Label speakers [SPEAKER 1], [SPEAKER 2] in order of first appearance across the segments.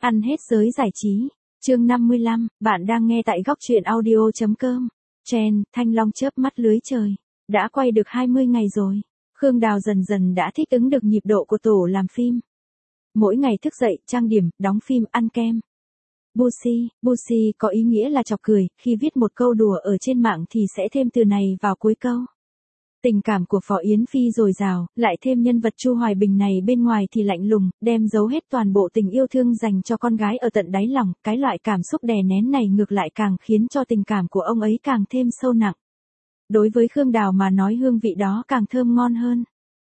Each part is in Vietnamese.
[SPEAKER 1] Ăn hết giới giải trí. Chương 55, bạn đang nghe tại góc truyện audio.com. Trend, Thanh Long chớp mắt lưới trời. Đã quay được 20 ngày rồi. Khương Đào dần dần đã thích ứng được nhịp độ của tổ làm phim. Mỗi ngày thức dậy, trang điểm, đóng phim, ăn kem. Busi có ý nghĩa là chọc cười, khi viết một câu đùa ở trên mạng thì sẽ thêm từ này vào cuối câu. Tình cảm của Phó Yến Phi dồi dào, lại thêm nhân vật Chu Hoài Bình này bên ngoài thì lạnh lùng, đem giấu hết toàn bộ tình yêu thương dành cho con gái ở tận đáy lòng, cái loại cảm xúc đè nén này ngược lại càng khiến cho tình cảm của ông ấy càng thêm sâu nặng. Đối với Khương Đào mà nói hương vị đó càng thơm ngon hơn.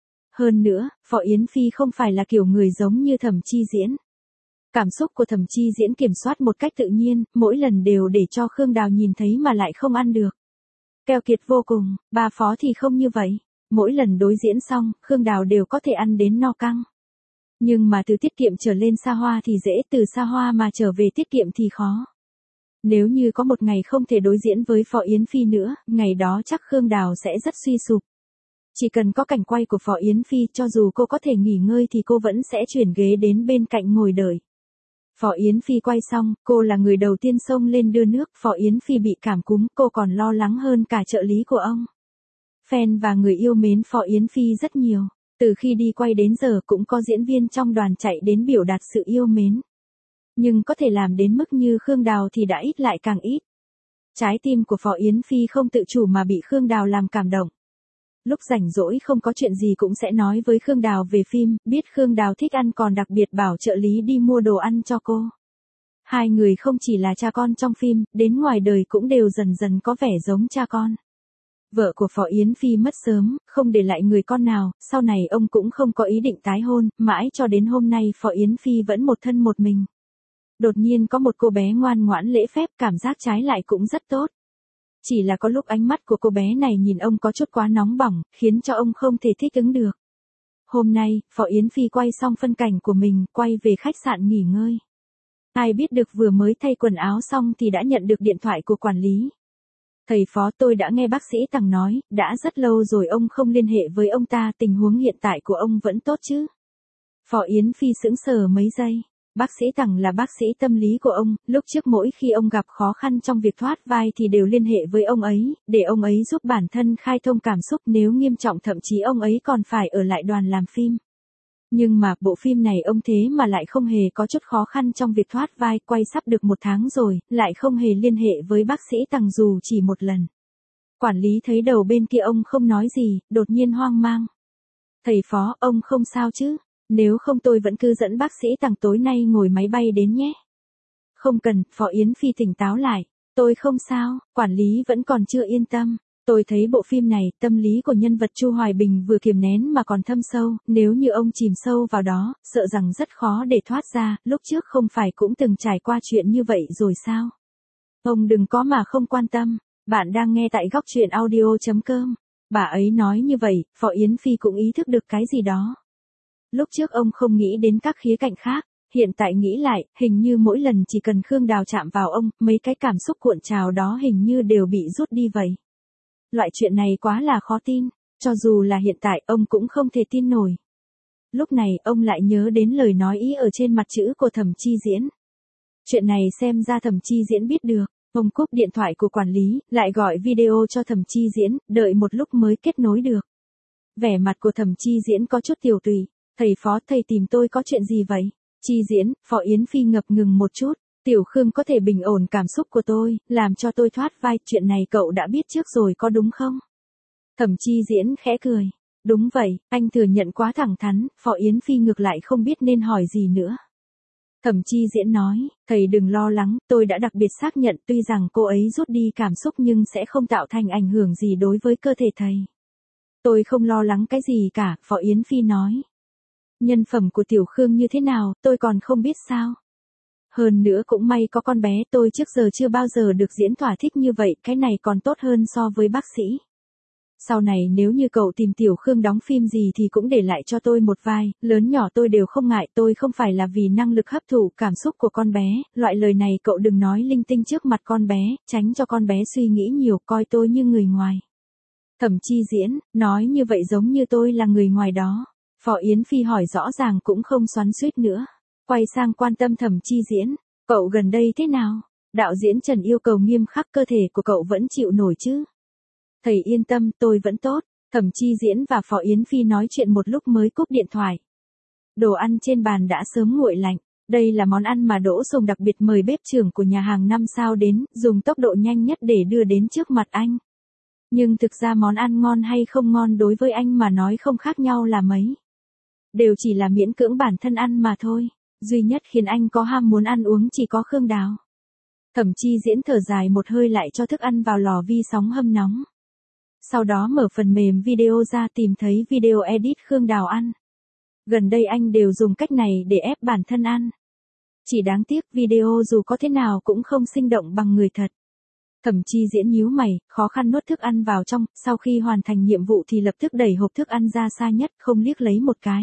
[SPEAKER 1] Hơn nữa, Phó Yến Phi không phải là kiểu người giống như Thẩm Chi Diễn. Cảm xúc của Thẩm Chi Diễn kiểm soát một cách tự nhiên, mỗi lần đều để cho Khương Đào nhìn thấy mà lại không ăn được. Keo kiệt vô cùng, bà Phó thì không như vậy. Mỗi lần đối diễn xong, Khương Đào đều có thể ăn đến no căng. Nhưng mà từ tiết kiệm trở lên xa hoa thì dễ, từ xa hoa mà trở về tiết kiệm thì khó. Nếu như có một ngày không thể đối diễn với Phó Yến Phi nữa, ngày đó chắc Khương Đào sẽ rất suy sụp. Chỉ cần có cảnh quay của Phó Yến Phi, cho dù cô có thể nghỉ ngơi thì cô vẫn sẽ chuyển ghế đến bên cạnh ngồi đợi. Phó Yến Phi quay xong, cô là người đầu tiên xông lên đưa nước, Phó Yến Phi bị cảm cúm, cô còn lo lắng hơn cả trợ lý của ông. Fan và người yêu mến Phó Yến Phi rất nhiều, từ khi đi quay đến giờ cũng có diễn viên trong đoàn chạy đến biểu đạt sự yêu mến. Nhưng có thể làm đến mức như Khương Đào thì đã ít lại càng ít. Trái tim của Phó Yến Phi không tự chủ mà bị Khương Đào làm cảm động. Lúc rảnh rỗi không có chuyện gì cũng sẽ nói với Khương Đào về phim, biết Khương Đào thích ăn còn đặc biệt bảo trợ lý đi mua đồ ăn cho cô. Hai người không chỉ là cha con trong phim, đến ngoài đời cũng đều dần dần có vẻ giống cha con. Vợ của Phó Yến Phi mất sớm, không để lại người con nào, sau này ông cũng không có ý định tái hôn, mãi cho đến hôm nay Phó Yến Phi vẫn một thân một mình. Đột nhiên có một cô bé ngoan ngoãn lễ phép, cảm giác trái lại cũng rất tốt. Chỉ là có lúc ánh mắt của cô bé này nhìn ông có chút quá nóng bỏng, khiến cho ông không thể thích ứng được. Hôm nay, Phó Yến Phi quay xong phân cảnh của mình, quay về khách sạn nghỉ ngơi. Ai biết được vừa mới thay quần áo xong thì đã nhận được điện thoại của quản lý. Thầy Phó, tôi đã nghe bác sĩ Tằng nói, đã rất lâu rồi ông không liên hệ với ông ta, tình huống hiện tại của ông vẫn tốt chứ? Phó Yến Phi sững sờ mấy giây. Bác sĩ Tằng là bác sĩ tâm lý của ông, lúc trước mỗi khi ông gặp khó khăn trong việc thoát vai thì đều liên hệ với ông ấy, để ông ấy giúp bản thân khai thông cảm xúc, nếu nghiêm trọng thậm chí ông ấy còn phải ở lại đoàn làm phim. Nhưng mà bộ phim này ông thế mà lại không hề có chút khó khăn trong việc thoát vai, quay sắp được 1 tháng rồi, lại không hề liên hệ với bác sĩ Tằng dù chỉ một lần. Quản lý thấy đầu bên kia ông không nói gì, đột nhiên hoang mang. Thầy Phó, ông không sao chứ? Nếu không tôi vẫn cứ dẫn bác sĩ Tằng tối nay ngồi máy bay đến nhé. Không cần, Phó Yến Phi tỉnh táo lại. Tôi không sao, quản lý vẫn còn chưa yên tâm. Tôi thấy bộ phim này, tâm lý của nhân vật Chu Hoài Bình vừa kiềm nén mà còn thâm sâu, nếu như ông chìm sâu vào đó, sợ rằng rất khó để thoát ra, lúc trước không phải cũng từng trải qua chuyện như vậy rồi sao? Ông đừng có mà không quan tâm, bạn đang nghe tại góc truyện audio.com. Bà ấy nói như vậy, Phó Yến Phi cũng ý thức được cái gì đó. Lúc trước ông không nghĩ đến các khía cạnh khác, hiện tại nghĩ lại, hình như mỗi lần chỉ cần Khương Đào chạm vào ông, mấy cái cảm xúc cuộn trào đó hình như đều bị rút đi vậy. Loại chuyện này quá là khó tin, cho dù là hiện tại ông cũng không thể tin nổi. Lúc này ông lại nhớ đến lời nói ý ở trên mặt chữ của Thẩm Chi Diễn. Chuyện này xem ra Thẩm Chi Diễn biết được, ông cúp điện thoại của quản lý, lại gọi video cho Thẩm Chi Diễn, đợi một lúc mới kết nối được. Vẻ mặt của Thẩm Chi Diễn có chút tiều tụy. Thầy Phó, thầy tìm tôi có chuyện gì vậy? Chi Diễn, Phó Yến Phi ngập ngừng một chút. Tiểu Khương có thể bình ổn cảm xúc của tôi, làm cho tôi thoát vai, chuyện này cậu đã biết trước rồi có đúng không? Thẩm Chi Diễn khẽ cười. Đúng vậy, anh thừa nhận quá thẳng thắn, Phó Yến Phi ngược lại không biết nên hỏi gì nữa. Thẩm Chi Diễn nói, thầy đừng lo lắng, tôi đã đặc biệt xác nhận tuy rằng cô ấy rút đi cảm xúc nhưng sẽ không tạo thành ảnh hưởng gì đối với cơ thể thầy. Tôi không lo lắng cái gì cả, Phó Yến Phi nói. Nhân phẩm của Tiểu Khương như thế nào, tôi còn không biết sao. Hơn nữa cũng may có con bé, tôi trước giờ chưa bao giờ được diễn thỏa thích như vậy, cái này còn tốt hơn so với bác sĩ. Sau này nếu như cậu tìm Tiểu Khương đóng phim gì thì cũng để lại cho tôi một vai, lớn nhỏ tôi đều không ngại, tôi không phải là vì năng lực hấp thụ cảm xúc của con bé, loại lời này cậu đừng nói linh tinh trước mặt con bé, tránh cho con bé suy nghĩ nhiều, coi tôi như người ngoài. Thẩm Chi Diễn, nói như vậy giống như tôi là người ngoài đó. Phó Yến Phi hỏi rõ ràng cũng không xoắn xuýt nữa. Quay sang quan tâm Thẩm Chi Diễn, cậu gần đây thế nào? Đạo diễn Trần yêu cầu nghiêm khắc, cơ thể của cậu vẫn chịu nổi chứ? Thầy yên tâm, tôi vẫn tốt. Thẩm Chi Diễn và Phó Yến Phi nói chuyện một lúc mới cúp điện thoại. Đồ ăn trên bàn đã sớm nguội lạnh. Đây là món ăn mà Đỗ Sùng đặc biệt mời bếp trưởng của nhà hàng 5 sao đến, dùng tốc độ nhanh nhất để đưa đến trước mặt anh. Nhưng thực ra món ăn ngon hay không ngon đối với anh mà nói không khác nhau là mấy. Đều chỉ là miễn cưỡng bản thân ăn mà thôi. Duy nhất khiến anh có ham muốn ăn uống chỉ có Khương Đào. Thẩm Chi Diễn thở dài một hơi lại cho thức ăn vào lò vi sóng hâm nóng. Sau đó mở phần mềm video ra tìm thấy video edit Khương Đào ăn. Gần đây anh đều dùng cách này để ép bản thân ăn. Chỉ đáng tiếc video dù có thế nào cũng không sinh động bằng người thật. Thẩm Chi Diễn nhíu mày, khó khăn nuốt thức ăn vào trong, sau khi hoàn thành nhiệm vụ thì lập tức đẩy hộp thức ăn ra xa nhất, không liếc lấy một cái.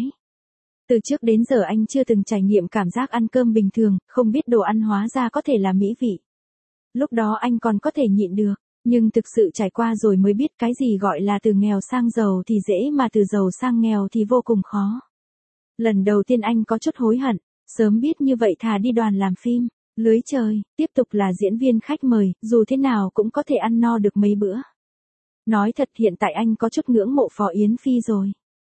[SPEAKER 1] Từ trước đến giờ anh chưa từng trải nghiệm cảm giác ăn cơm bình thường, không biết đồ ăn hóa ra có thể là mỹ vị. Lúc đó anh còn có thể nhịn được, nhưng thực sự trải qua rồi mới biết cái gì gọi là từ nghèo sang giàu thì dễ mà từ giàu sang nghèo thì vô cùng khó. Lần đầu tiên anh có chút hối hận, sớm biết như vậy thà đi đoàn làm phim. Lưới trời, tiếp tục là diễn viên khách mời, dù thế nào cũng có thể ăn no được mấy bữa. Nói thật hiện tại anh có chút ngưỡng mộ Phó Yến Phi rồi.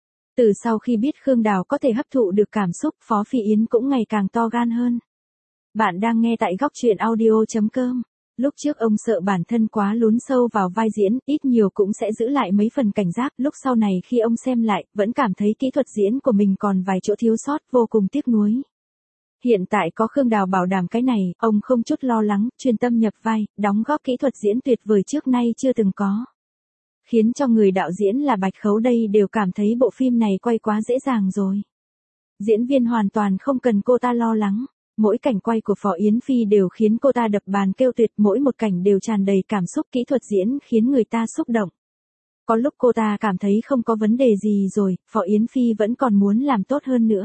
[SPEAKER 1] Từ sau khi biết Khương Đào có thể hấp thụ được cảm xúc, Phó Phi Yến cũng ngày càng to gan hơn. Bạn đang nghe tại góc truyện audio.com. Lúc trước ông sợ bản thân quá lún sâu vào vai diễn, ít nhiều cũng sẽ giữ lại mấy phần cảnh giác. Lúc sau này khi ông xem lại, vẫn cảm thấy kỹ thuật diễn của mình còn vài chỗ thiếu sót, vô cùng tiếc nuối. Hiện tại có Khương Đào bảo đảm cái này, ông không chút lo lắng, chuyên tâm nhập vai, đóng góp kỹ thuật diễn tuyệt vời trước nay chưa từng có. Khiến cho người đạo diễn là Bạch Khấu đây đều cảm thấy bộ phim này quay quá dễ dàng rồi. Diễn viên hoàn toàn không cần cô ta lo lắng. Mỗi cảnh quay của Phó Yến Phi đều khiến cô ta đập bàn kêu tuyệt, mỗi một cảnh đều tràn đầy cảm xúc, kỹ thuật diễn khiến người ta xúc động. Có lúc cô ta cảm thấy không có vấn đề gì rồi, Phó Yến Phi vẫn còn muốn làm tốt hơn nữa.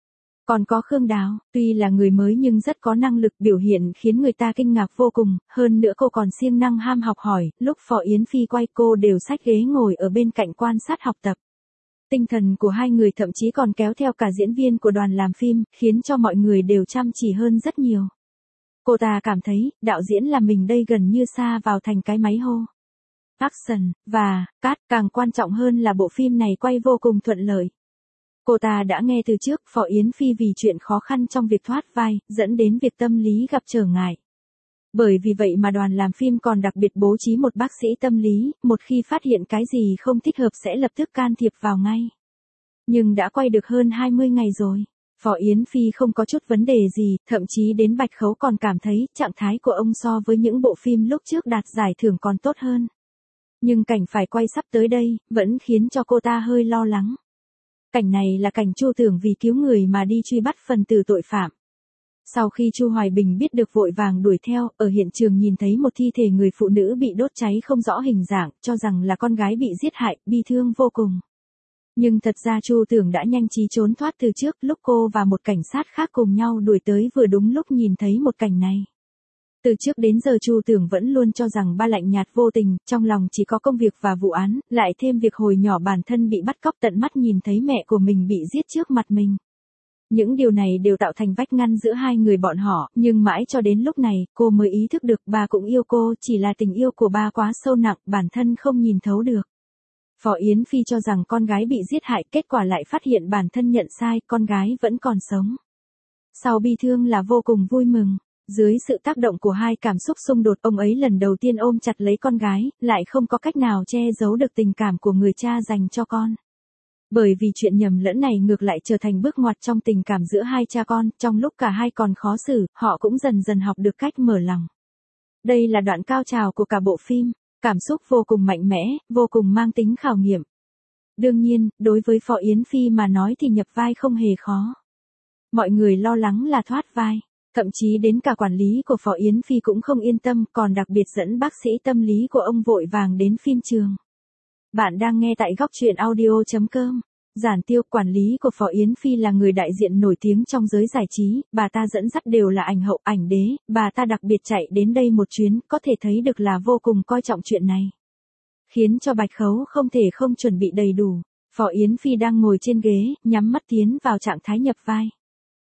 [SPEAKER 1] Còn có Khương Đào, tuy là người mới nhưng rất có năng lực, biểu hiện khiến người ta kinh ngạc vô cùng, hơn nữa cô còn siêng năng ham học hỏi, lúc Phó Yến Phi quay cô đều xách ghế ngồi ở bên cạnh quan sát học tập. Tinh thần của hai người thậm chí còn kéo theo cả diễn viên của đoàn làm phim, khiến cho mọi người đều chăm chỉ hơn rất nhiều. Cô ta cảm thấy, đạo diễn là mình đây gần như sa vào thành cái máy hô. Action, và, cắt, càng quan trọng hơn là bộ phim này quay vô cùng thuận lợi. Cô ta đã nghe từ trước Phó Yến Phi vì chuyện khó khăn trong việc thoát vai, dẫn đến việc tâm lý gặp trở ngại. Bởi vì vậy mà đoàn làm phim còn đặc biệt bố trí một bác sĩ tâm lý, một khi phát hiện cái gì không thích hợp sẽ lập tức can thiệp vào ngay. Nhưng đã quay được hơn 20 ngày rồi, Phó Yến Phi không có chút vấn đề gì, thậm chí đến Bạch Khấu còn cảm thấy trạng thái của ông so với những bộ phim lúc trước đạt giải thưởng còn tốt hơn. Nhưng cảnh phải quay sắp tới đây, vẫn khiến cho cô ta hơi lo lắng. Cảnh này là cảnh Chu Tưởng vì cứu người mà đi truy bắt phần tử tội phạm. Sau khi Chu Hoài Bình biết được vội vàng đuổi theo, ở hiện trường nhìn thấy một thi thể người phụ nữ bị đốt cháy không rõ hình dạng, cho rằng là con gái bị giết hại, bi thương vô cùng. Nhưng thật ra Chu Tưởng đã nhanh trí trốn thoát từ trước, lúc cô và một cảnh sát khác cùng nhau đuổi tới vừa đúng lúc nhìn thấy một cảnh này. Từ trước đến giờ Chu Tưởng vẫn luôn cho rằng ba lạnh nhạt vô tình, trong lòng chỉ có công việc và vụ án, lại thêm việc hồi nhỏ bản thân bị bắt cóc tận mắt nhìn thấy mẹ của mình bị giết trước mặt mình. Những điều này đều tạo thành vách ngăn giữa hai người bọn họ, nhưng mãi cho đến lúc này, cô mới ý thức được ba cũng yêu cô, chỉ là tình yêu của ba quá sâu nặng, bản thân không nhìn thấu được. Phó Yến Phi cho rằng con gái bị giết hại, kết quả lại phát hiện bản thân nhận sai, con gái vẫn còn sống. Sau bi thương là vô cùng vui mừng. Dưới sự tác động của hai cảm xúc xung đột, ông ấy lần đầu tiên ôm chặt lấy con gái, lại không có cách nào che giấu được tình cảm của người cha dành cho con. Bởi vì chuyện nhầm lẫn này ngược lại trở thành bước ngoặt trong tình cảm giữa hai cha con, trong lúc cả hai còn khó xử, họ cũng dần dần học được cách mở lòng. Đây là đoạn cao trào của cả bộ phim, cảm xúc vô cùng mạnh mẽ, vô cùng mang tính khảo nghiệm. Đương nhiên, đối với Phó Yến Phi mà nói thì nhập vai không hề khó. Mọi người lo lắng là thoát vai. Thậm chí đến cả quản lý của Phó Yến Phi cũng không yên tâm, còn đặc biệt dẫn bác sĩ tâm lý của ông vội vàng đến phim trường. Bạn đang nghe tại góc truyện audio.com. Giản Tiêu, quản lý của Phó Yến Phi là người đại diện nổi tiếng trong giới giải trí, bà ta dẫn dắt đều là ảnh hậu, ảnh đế, bà ta đặc biệt chạy đến đây một chuyến, có thể thấy được là vô cùng coi trọng chuyện này. Khiến cho Bạch Khấu không thể không chuẩn bị đầy đủ. Phó Yến Phi đang ngồi trên ghế, nhắm mắt tiến vào trạng thái nhập vai.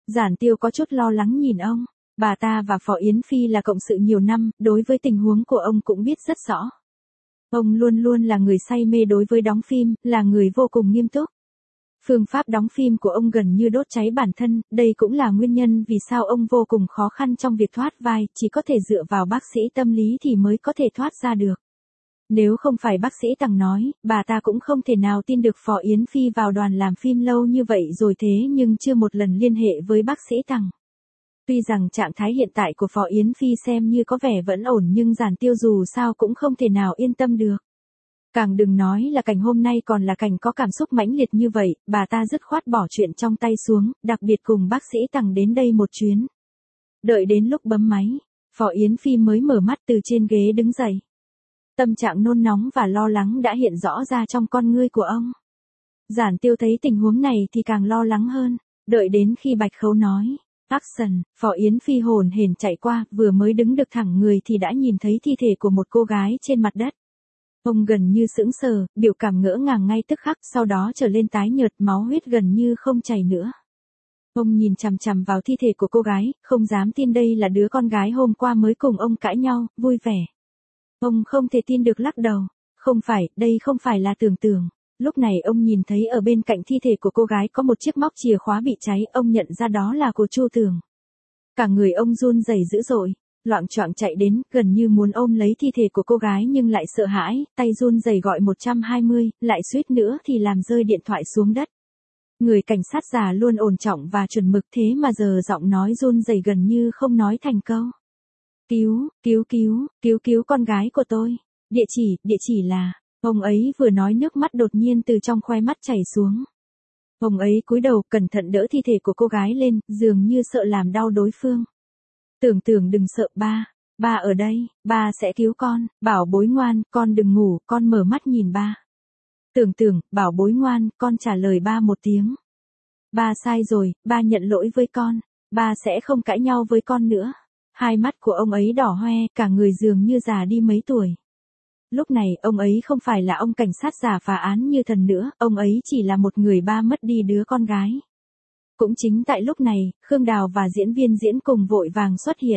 [SPEAKER 1] Giản Tiêu có chút lo lắng nhìn ông. Bà ta và Phó Yến Phi là cộng sự nhiều năm, đối với tình huống của ông cũng biết rất rõ. Ông luôn luôn là người say mê đối với đóng phim, là người vô cùng nghiêm túc. Phương pháp đóng phim của ông gần như đốt cháy bản thân, đây cũng là nguyên nhân vì sao ông vô cùng khó khăn trong việc thoát vai, chỉ có thể dựa vào bác sĩ tâm lý thì mới có thể thoát ra được. Nếu không phải bác sĩ Tằng nói, bà ta cũng không thể nào tin được Phó Yến Phi vào đoàn làm phim lâu như vậy rồi thế nhưng chưa một lần liên hệ với bác sĩ Tằng. Tuy rằng trạng thái hiện tại của Phó Yến Phi xem như có vẻ vẫn ổn nhưng Giản Tiêu dù sao cũng không thể nào yên tâm được. Càng đừng nói là cảnh hôm nay còn là cảnh có cảm xúc mãnh liệt như vậy, bà ta dứt khoát bỏ chuyện trong tay xuống, đặc biệt cùng bác sĩ Tằng đến đây một chuyến. Đợi đến lúc bấm máy, Phó Yến Phi mới mở mắt từ trên ghế đứng dậy. Tâm trạng nôn nóng và lo lắng đã hiện rõ ra trong con ngươi của ông. Giản Tiêu thấy tình huống này thì càng lo lắng hơn, đợi đến khi Bạch Khấu nói, action, Phó Yến Phi hồn hển chạy qua, vừa mới đứng được thẳng người thì đã nhìn thấy thi thể của một cô gái trên mặt đất. Ông gần như sững sờ, biểu cảm ngỡ ngàng ngay tức khắc, sau đó trở lên tái nhợt, máu huyết gần như không chảy nữa. Ông nhìn chằm chằm vào thi thể của cô gái, không dám tin đây là đứa con gái hôm qua mới cùng ông cãi nhau, vui vẻ. Ông không thể tin được lắc đầu. Không phải, đây không phải là tưởng tượng. Lúc này ông nhìn thấy ở bên cạnh thi thể của cô gái có một chiếc móc chìa khóa bị cháy, ông nhận ra đó là của Chu Tường. Cả người ông run rẩy dữ dội, loạng choạng chạy đến, gần như muốn ôm lấy thi thể của cô gái nhưng lại sợ hãi, tay run rẩy gọi 120, lại suýt nữa thì làm rơi điện thoại xuống đất. Người cảnh sát già luôn ổn trọng và chuẩn mực thế mà giờ giọng nói run rẩy gần như không nói thành câu. Cứu con gái của tôi. Địa chỉ là, ông ấy vừa nói nước mắt đột nhiên từ trong khoe mắt chảy xuống. Ông ấy cúi đầu cẩn thận đỡ thi thể của cô gái lên, dường như sợ làm đau đối phương. Tưởng đừng sợ ba ở đây, ba sẽ cứu con, bảo bối ngoan, con đừng ngủ, con mở mắt nhìn ba. Tưởng, bảo bối ngoan, con trả lời ba một tiếng. Ba sai rồi, ba nhận lỗi với con, ba sẽ không cãi nhau với con nữa. Hai mắt của ông ấy đỏ hoe, cả người dường như già đi mấy tuổi. Lúc này, ông ấy không phải là ông cảnh sát già phá án như thần nữa, ông ấy chỉ là một người ba mất đi đứa con gái. Cũng chính tại lúc này, Khương Đào và diễn viên diễn cùng vội vàng xuất hiện.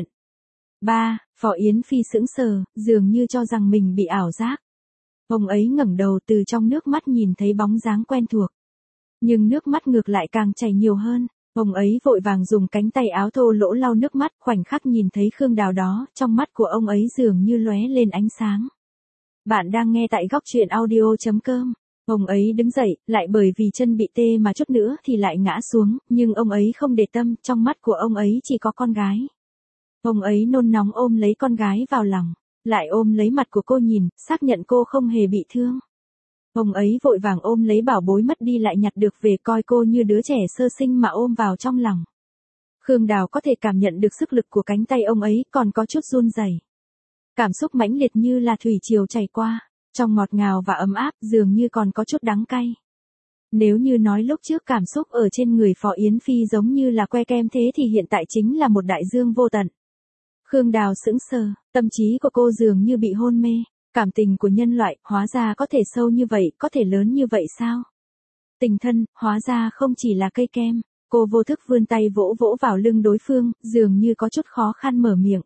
[SPEAKER 1] Phó Yến Phi sững sờ, dường như cho rằng mình bị ảo giác. Ông ấy ngẩng đầu từ trong nước mắt nhìn thấy bóng dáng quen thuộc. Nhưng nước mắt ngược lại càng chảy nhiều hơn. Ông ấy vội vàng dùng cánh tay áo thô lỗ lau nước mắt, khoảnh khắc nhìn thấy Khương Đào đó, trong mắt của ông ấy dường như lóe lên ánh sáng. Bạn đang nghe tại góc truyện audio.com. Ông ấy đứng dậy, lại bởi vì chân bị tê mà chút nữa thì lại ngã xuống, nhưng ông ấy không để tâm, trong mắt của ông ấy chỉ có con gái. Ông ấy nôn nóng ôm lấy con gái vào lòng, lại ôm lấy mặt của cô nhìn, xác nhận cô không hề bị thương. Ông ấy vội vàng ôm lấy bảo bối mất đi lại nhặt được về, coi cô như đứa trẻ sơ sinh mà ôm vào trong lòng. Khương Đào có thể cảm nhận được sức lực của cánh tay ông ấy, còn có chút run rẩy. Cảm xúc mãnh liệt như là thủy triều chảy qua, trong ngọt ngào và ấm áp, dường như còn có chút đắng cay. Nếu như nói lúc trước cảm xúc ở trên người Phó Yến Phi giống như là que kem thế thì hiện tại chính là một đại dương vô tận. Khương Đào sững sờ, tâm trí của cô dường như bị hôn mê. Cảm tình của nhân loại, hóa ra có thể sâu như vậy, có thể lớn như vậy sao? Tình thân, hóa ra không chỉ là cây kem. Cô vô thức vươn tay vỗ vỗ vào lưng đối phương, dường như có chút khó khăn mở miệng.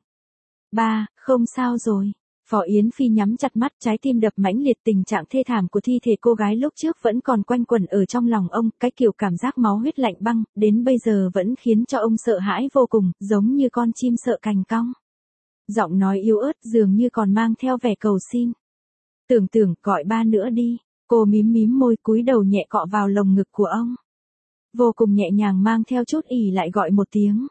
[SPEAKER 1] Không sao rồi. Phó Yến Phi nhắm chặt mắt, trái tim đập mãnh liệt, tình trạng thê thảm của thi thể cô gái lúc trước vẫn còn quanh quẩn ở trong lòng ông, cái kiểu cảm giác máu huyết lạnh băng, đến bây giờ vẫn khiến cho ông sợ hãi vô cùng, giống như con chim sợ cành cong. Giọng nói yếu ớt dường như còn mang theo vẻ cầu xin. Tưởng, gọi ba nữa đi. Cô mím môi cúi đầu nhẹ cọ vào lồng ngực của ông. Vô cùng nhẹ nhàng mang theo chút ỉ lại gọi một tiếng.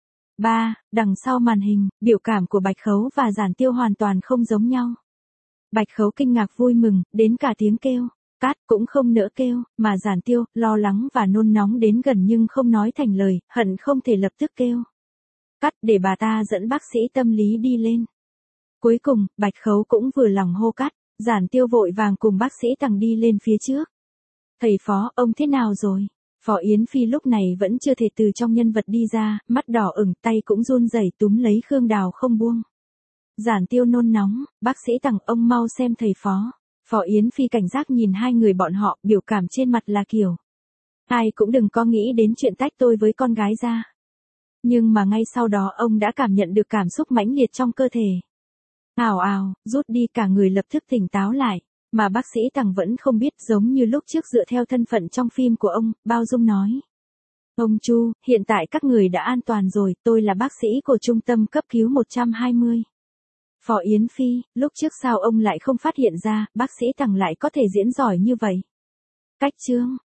[SPEAKER 1] Đằng sau màn hình, biểu cảm của Bạch Khấu và Giản Tiêu hoàn toàn không giống nhau. Bạch Khấu kinh ngạc vui mừng, đến cả tiếng kêu. Cát cũng không nỡ kêu, mà Giản Tiêu, lo lắng và nôn nóng đến gần nhưng không nói thành lời, hận không thể lập tức kêu. Cắt để bà ta dẫn bác sĩ tâm lý đi lên. Cuối cùng, Bạch Khấu cũng vừa lòng hô cắt, Giản Tiêu vội vàng cùng bác sĩ Tằng đi lên phía trước. Thầy Phó, ông thế nào rồi? Phó Yến Phi lúc này vẫn chưa thể từ trong nhân vật đi ra, mắt đỏ ửng, tay cũng run rẩy túm lấy Khương Đào không buông. Giản Tiêu nôn nóng, bác sĩ Tằng ông mau xem thầy Phó. Phó Yến Phi cảnh giác nhìn hai người bọn họ, biểu cảm trên mặt là kiểu. Ai cũng đừng có nghĩ đến chuyện tách tôi với con gái ra. Nhưng mà ngay sau đó ông đã cảm nhận được cảm xúc mãnh liệt trong cơ thể. Ào ào, rút đi, cả người lập tức tỉnh táo lại. Mà bác sĩ Tằng vẫn không biết, giống như lúc trước dựa theo thân phận trong phim của ông, bao dung nói. Ông Chu, hiện tại các người đã an toàn rồi, tôi là bác sĩ của trung tâm cấp cứu 120. Phó Yến Phi, lúc trước sao ông lại không phát hiện ra, bác sĩ Tằng lại có thể diễn giỏi như vậy? Cách chương,